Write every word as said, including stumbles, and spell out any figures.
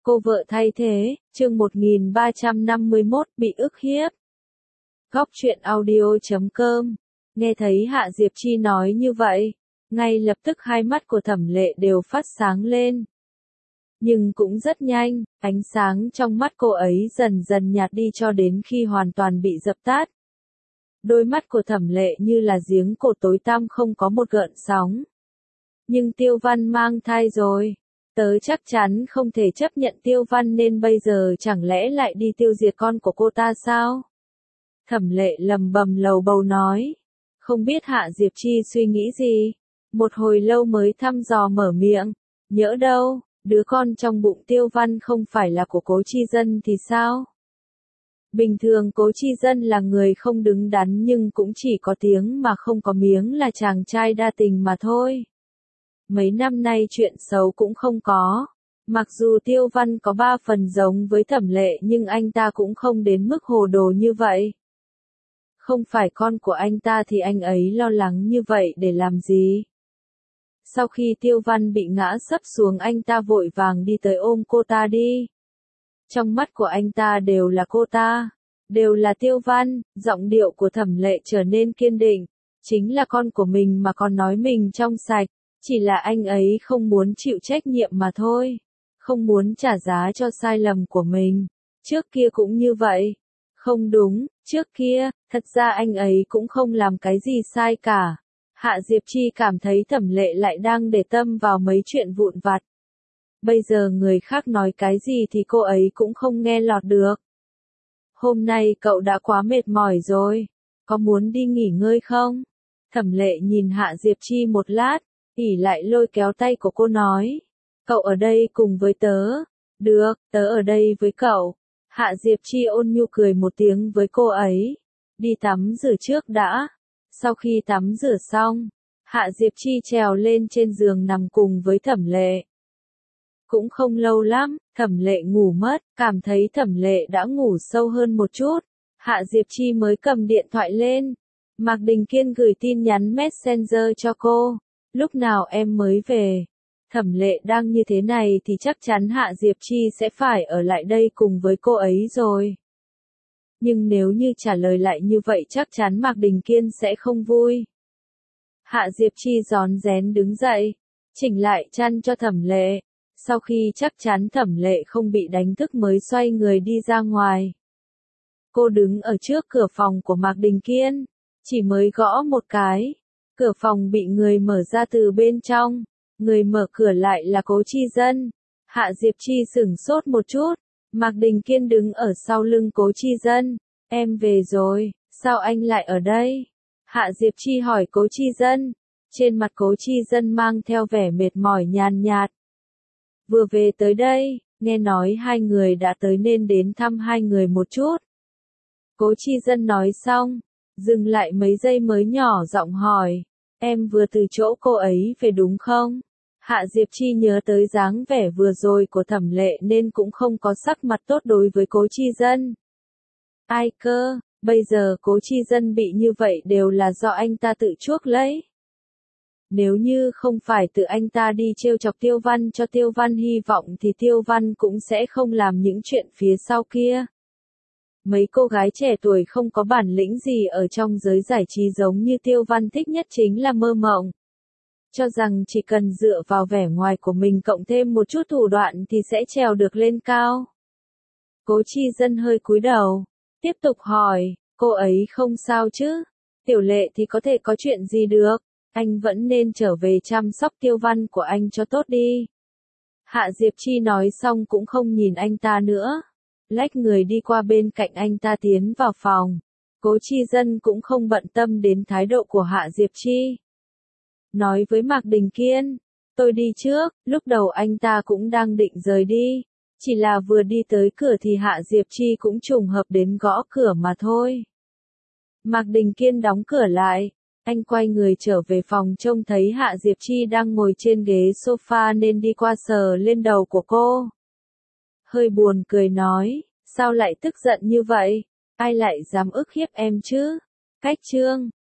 Cô vợ thay thế, chương một nghìn ba trăm năm mươi mốt, bị ức hiếp. Góc truyện audio chấm com. Nghe thấy Hạ Diệp Chi nói như vậy, ngay lập tức hai mắt của Thẩm Lệ đều phát sáng lên. Nhưng cũng rất nhanh, ánh sáng trong mắt cô ấy dần dần nhạt đi cho đến khi hoàn toàn bị dập tắt. Đôi mắt của Thẩm Lệ như là giếng cổ tối tăm không có một gợn sóng. Nhưng Tiêu Văn mang thai rồi. Tớ chắc chắn không thể chấp nhận Tiêu Văn nên bây giờ chẳng lẽ lại đi tiêu diệt con của cô ta sao? Thẩm Lệ lầm bầm lầu bầu nói. Không biết Hạ Diệp Chi suy nghĩ gì? Một hồi lâu mới thăm dò mở miệng. Nhỡ đâu, đứa con trong bụng Tiêu Văn không phải là của Cố Chi Dân thì sao? Bình thường Cố Chi Dân là người không đứng đắn nhưng cũng chỉ có tiếng mà không có miếng là chàng trai đa tình mà thôi. Mấy năm nay chuyện xấu cũng không có. Mặc dù Tiêu Văn có ba phần giống với Thẩm Lệ nhưng anh ta cũng không đến mức hồ đồ như vậy. Không phải con của anh ta thì anh ấy lo lắng như vậy để làm gì? Sau khi Tiêu Văn bị ngã sấp xuống anh ta vội vàng đi tới ôm cô ta đi. Trong mắt của anh ta đều là cô ta, đều là Tiêu Văn, giọng điệu của Thẩm Lệ trở nên kiên định. Chính là con của mình mà còn nói mình trong sạch. Chỉ là anh ấy không muốn chịu trách nhiệm mà thôi. Không muốn trả giá cho sai lầm của mình. Trước kia cũng như vậy. Không đúng, trước kia, thật ra anh ấy cũng không làm cái gì sai cả. Hạ Diệp Chi cảm thấy Thẩm Lệ lại đang để tâm vào mấy chuyện vụn vặt. Bây giờ người khác nói cái gì thì cô ấy cũng không nghe lọt được. Hôm nay cậu đã quá mệt mỏi rồi. Có muốn đi nghỉ ngơi không? Thẩm Lệ nhìn Hạ Diệp Chi một lát. ỉ lại lôi kéo tay của cô nói. Cậu ở đây cùng với tớ. Được, tớ ở đây với cậu. Hạ Diệp Chi ôn nhu cười một tiếng với cô ấy. Đi tắm rửa trước đã. Sau khi tắm rửa xong, Hạ Diệp Chi trèo lên trên giường nằm cùng với Thẩm Lệ. Cũng không lâu lắm, Thẩm Lệ ngủ mất, cảm thấy Thẩm Lệ đã ngủ sâu hơn một chút. Hạ Diệp Chi mới cầm điện thoại lên. Mạc Đình Kiên gửi tin nhắn Messenger cho cô. Lúc nào em mới về? Thẩm Lệ đang như thế này thì chắc chắn Hạ Diệp Chi sẽ phải ở lại đây cùng với cô ấy rồi. Nhưng nếu như trả lời lại như vậy chắc chắn Mạc Đình Kiên sẽ không vui. Hạ Diệp Chi rón rén đứng dậy, chỉnh lại chăn cho Thẩm Lệ. Sau khi chắc chắn Thẩm Lệ không bị đánh thức mới xoay người đi ra ngoài. Cô đứng ở trước cửa phòng của Mạc Đình Kiên, chỉ mới gõ một cái. Cửa phòng bị người mở ra từ bên trong, người mở cửa lại là Cố Chi Dân. Hạ Diệp Chi sửng sốt một chút, Mạc Đình Kiên đứng ở sau lưng Cố Chi Dân. Em về rồi, sao anh lại ở đây? Hạ Diệp Chi hỏi Cố Chi Dân. Trên mặt Cố Chi Dân mang theo vẻ mệt mỏi nhàn nhạt. Vừa về tới đây, nghe nói hai người đã tới nên đến thăm hai người một chút. Cố Chi Dân nói xong, dừng lại mấy giây mới nhỏ giọng hỏi, em vừa từ chỗ cô ấy về đúng không? Hạ Diệp Chi nhớ tới dáng vẻ vừa rồi của Thẩm Lệ nên cũng không có sắc mặt tốt đối với Cố Chi Dân. Ai cơ, bây giờ Cố Chi Dân bị như vậy đều là do anh ta tự chuốc lấy. Nếu như không phải tự anh ta đi trêu chọc Tiêu Văn cho Tiêu Văn hy vọng thì Tiêu Văn cũng sẽ không làm những chuyện phía sau kia. Mấy cô gái trẻ tuổi không có bản lĩnh gì ở trong giới giải trí giống như Tiêu Văn thích nhất chính là mơ mộng. Cho rằng chỉ cần dựa vào vẻ ngoài của mình cộng thêm một chút thủ đoạn thì sẽ trèo được lên cao. Cố Chi Dân hơi cúi đầu, tiếp tục hỏi, cô ấy không sao chứ? Tiểu Lệ thì có thể có chuyện gì được, anh vẫn nên trở về chăm sóc Tiêu Văn của anh cho tốt đi. Hạ Diệp Chi nói xong cũng không nhìn anh ta nữa. Lách người đi qua bên cạnh anh ta tiến vào phòng. Cố Chi Dân cũng không bận tâm đến thái độ của Hạ Diệp Chi. Nói với Mạc Đình Kiên, tôi đi trước, lúc đầu anh ta cũng đang định rời đi. Chỉ là vừa đi tới cửa thì Hạ Diệp Chi cũng trùng hợp đến gõ cửa mà thôi. Mạc Đình Kiên đóng cửa lại. Anh quay người trở về phòng trông thấy Hạ Diệp Chi đang ngồi trên ghế sofa nên đi qua sờ lên đầu của cô. Hơi buồn cười nói, sao lại tức giận như vậy? Ai lại dám ức hiếp em chứ? Cách chương